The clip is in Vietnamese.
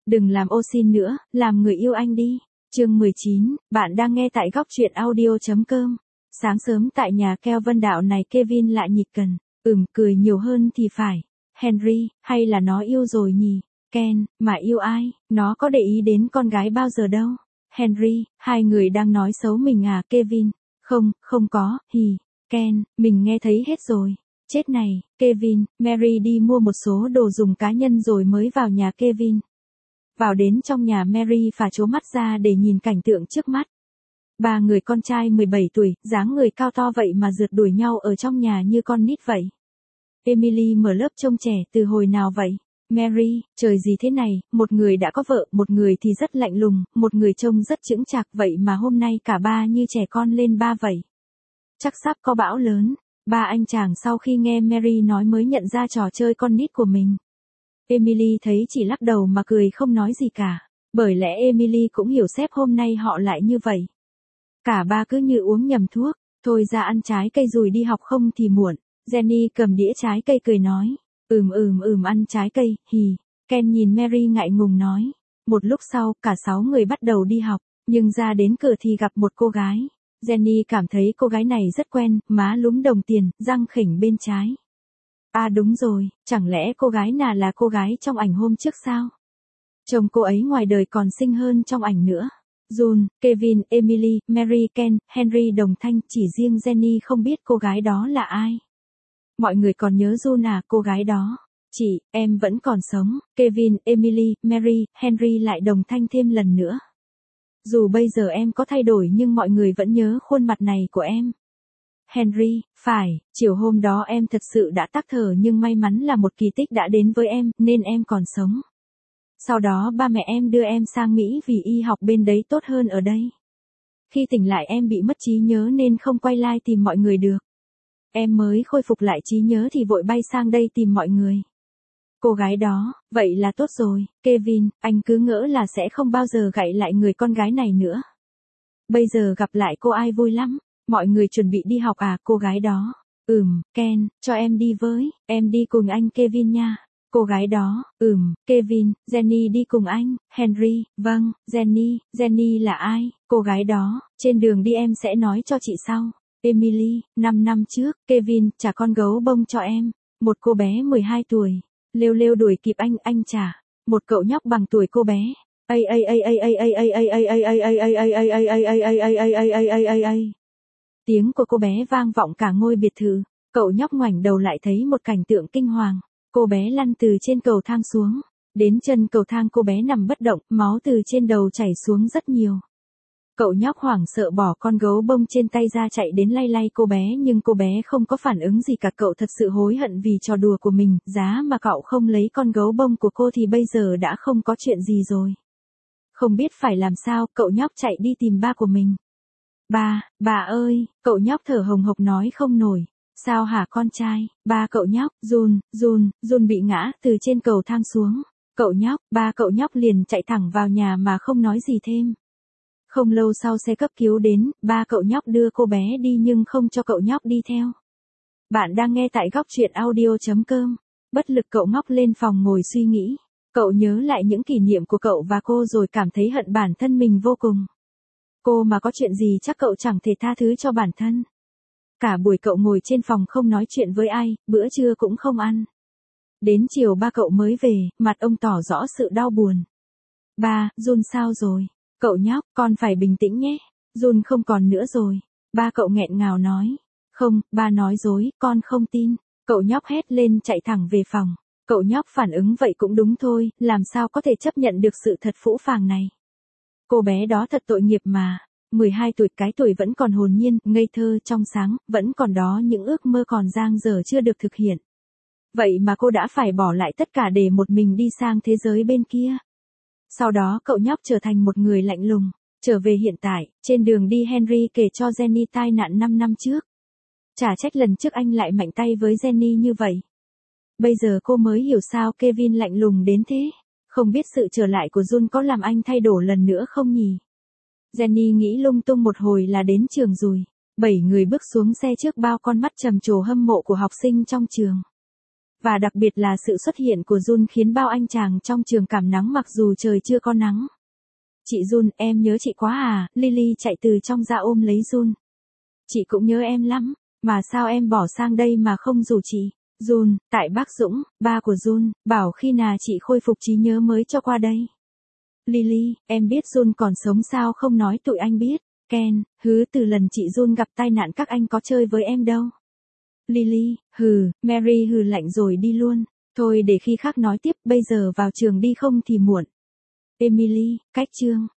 Đừng làm ô xin nữa, làm người yêu anh đi. Chương 19, bạn đang nghe tại góc truyện audio.com. Sáng sớm tại nhà keo Vân Đạo này Kevin lại nhịch cần. Cười nhiều hơn thì phải. Henry, hay là nó yêu rồi nhỉ? Ken, mà yêu ai? Nó có để ý đến con gái bao giờ đâu. Henry, hai người đang nói xấu mình à Kevin? Không có, Ken, mình nghe thấy hết rồi. Chết này, Kevin, Mary đi mua một số đồ dùng cá nhân rồi mới vào nhà Kevin. Vào đến trong nhà Mary phà trố mắt ra để nhìn cảnh tượng trước mắt. Ba người con trai 17 tuổi, dáng người cao to vậy mà rượt đuổi nhau ở trong nhà như con nít vậy. Emily mở lớp trông trẻ từ hồi nào vậy? Mary, trời gì thế này, một người đã có vợ, một người thì rất lạnh lùng, một người trông rất chững chạc vậy mà hôm nay cả ba như trẻ con lên ba vậy. Chắc sắp có bão lớn. Ba anh chàng sau khi nghe Mary nói mới nhận ra trò chơi con nít của mình. Emily thấy chỉ lắc đầu mà cười không nói gì cả. Bởi lẽ Emily cũng hiểu sếp hôm nay họ lại như vậy. Cả ba cứ như uống nhầm thuốc. Thôi ra ăn trái cây rồi đi học không thì muộn. Jenny cầm đĩa trái cây cười nói. Ăn trái cây, Ken nhìn Mary ngại ngùng nói. Một lúc sau, cả 6 người bắt đầu đi học. Nhưng ra đến cửa thì gặp một cô gái. Jenny cảm thấy cô gái này rất quen, má lúm đồng tiền, răng khểnh bên trái. À đúng rồi, chẳng lẽ cô gái nào là cô gái trong ảnh hôm trước sao? Trông cô ấy ngoài đời còn xinh hơn trong ảnh nữa. June, Kevin, Emily, Mary, Ken, Henry đồng thanh, chỉ riêng Jenny không biết cô gái đó là ai. Mọi người còn nhớ June à, cô gái đó. Chị, em vẫn còn sống. Kevin, Emily, Mary, Henry lại đồng thanh thêm lần nữa. Dù bây giờ em có thay đổi nhưng mọi người vẫn nhớ khuôn mặt này của em. Henry, phải, chiều hôm đó em thật sự đã tắc thở nhưng may mắn là một kỳ tích đã đến với em, nên em còn sống. Sau đó ba mẹ em đưa em sang Mỹ vì y học bên đấy tốt hơn ở đây. Khi tỉnh lại em bị mất trí nhớ nên không quay lại tìm mọi người được. Em mới khôi phục lại trí nhớ thì vội bay sang đây tìm mọi người. Cô gái đó, vậy là tốt rồi, Kevin, anh cứ ngỡ là sẽ không bao giờ gậy lại người con gái này nữa. Bây giờ gặp lại cô ai vui lắm, mọi người chuẩn bị đi học à cô gái đó. Ken, cho em đi với, em đi cùng anh Kevin nha. Cô gái đó, Kevin, Jenny đi cùng anh, Henry, vâng, Jenny là ai? Cô gái đó, trên đường đi em sẽ nói cho chị sau. Emily, 5 năm trước, Kevin trả con gấu bông cho em, một cô bé 12 tuổi. Lêu đuổi kịp anh trả. Một cậu nhóc bằng tuổi cô bé. Tiếng của cô bé vang vọng cả ngôi biệt thự. Cậu nhóc ngoảnh đầu lại thấy một cảnh tượng kinh hoàng. Cô bé lăn từ trên cầu thang xuống. Đến chân cầu thang cô bé nằm bất động, máu từ trên đầu chảy xuống rất nhiều. Cậu nhóc hoảng sợ bỏ con gấu bông trên tay ra chạy đến lay cô bé nhưng cô bé không có phản ứng gì cả. Cậu thật sự hối hận vì trò đùa của mình, giá mà cậu không lấy con gấu bông của cô thì bây giờ đã không có chuyện gì rồi. Không biết phải làm sao, cậu nhóc chạy đi tìm ba của mình. Bà ơi, cậu nhóc thở hồng hộc nói không nổi. Sao hả con trai? Ba cậu nhóc, June bị ngã từ trên cầu thang xuống. Ba cậu nhóc liền chạy thẳng vào nhà mà không nói gì thêm. Không lâu sau xe cấp cứu đến, ba cậu nhóc đưa cô bé đi nhưng không cho cậu nhóc đi theo. Bạn đang nghe tại góc truyện audio.com. Bất lực cậu ngóc lên phòng ngồi suy nghĩ. Cậu nhớ lại những kỷ niệm của cậu và cô rồi cảm thấy hận bản thân mình vô cùng. Cô mà có chuyện gì chắc cậu chẳng thể tha thứ cho bản thân. Cả buổi cậu ngồi trên phòng không nói chuyện với ai, bữa trưa cũng không ăn. Đến chiều ba cậu mới về, mặt ông tỏ rõ sự đau buồn. Ba, June sao rồi? Cậu nhóc, con phải bình tĩnh nhé. June không còn nữa rồi. Ba cậu nghẹn ngào nói. Không, ba nói dối, con không tin. Cậu nhóc hét lên chạy thẳng về phòng. Cậu nhóc phản ứng vậy cũng đúng thôi, làm sao có thể chấp nhận được sự thật phũ phàng này. Cô bé đó thật tội nghiệp mà. 12 tuổi cái tuổi vẫn còn hồn nhiên, ngây thơ, trong sáng, vẫn còn đó những ước mơ còn dang dở chưa được thực hiện. Vậy mà cô đã phải bỏ lại tất cả để một mình đi sang thế giới bên kia. Sau đó cậu nhóc trở thành một người lạnh lùng. Trở về hiện tại, trên đường đi Henry kể cho Jenny tai nạn 5 năm trước. Chả trách lần trước anh lại mạnh tay với Jenny như vậy. Bây giờ cô mới hiểu sao Kevin lạnh lùng đến thế. Không biết sự trở lại của June có làm anh thay đổi lần nữa không nhỉ? Jenny nghĩ lung tung một hồi là đến trường rồi. 7 người bước xuống xe trước bao con mắt trầm trồ hâm mộ của học sinh trong trường. Và đặc biệt là sự xuất hiện của Jun khiến bao anh chàng trong trường cảm nắng mặc dù trời chưa có nắng. Chị Jun, em nhớ chị quá à, Lily chạy từ trong ra ôm lấy Jun. Chị cũng nhớ em lắm, mà sao em bỏ sang đây mà không rủ chị? Jun, tại bác Dũng, ba của Jun, bảo khi nào chị khôi phục trí nhớ mới cho qua đây. Lily, em biết Jun còn sống sao không nói tụi anh biết. Ken, hứ từ lần chị Jun gặp tai nạn các anh có chơi với em đâu. Lily, hừ, Mary hừ lạnh rồi đi luôn. Thôi để khi khác nói tiếp, bây giờ vào trường đi không thì muộn. Emily, cách chương.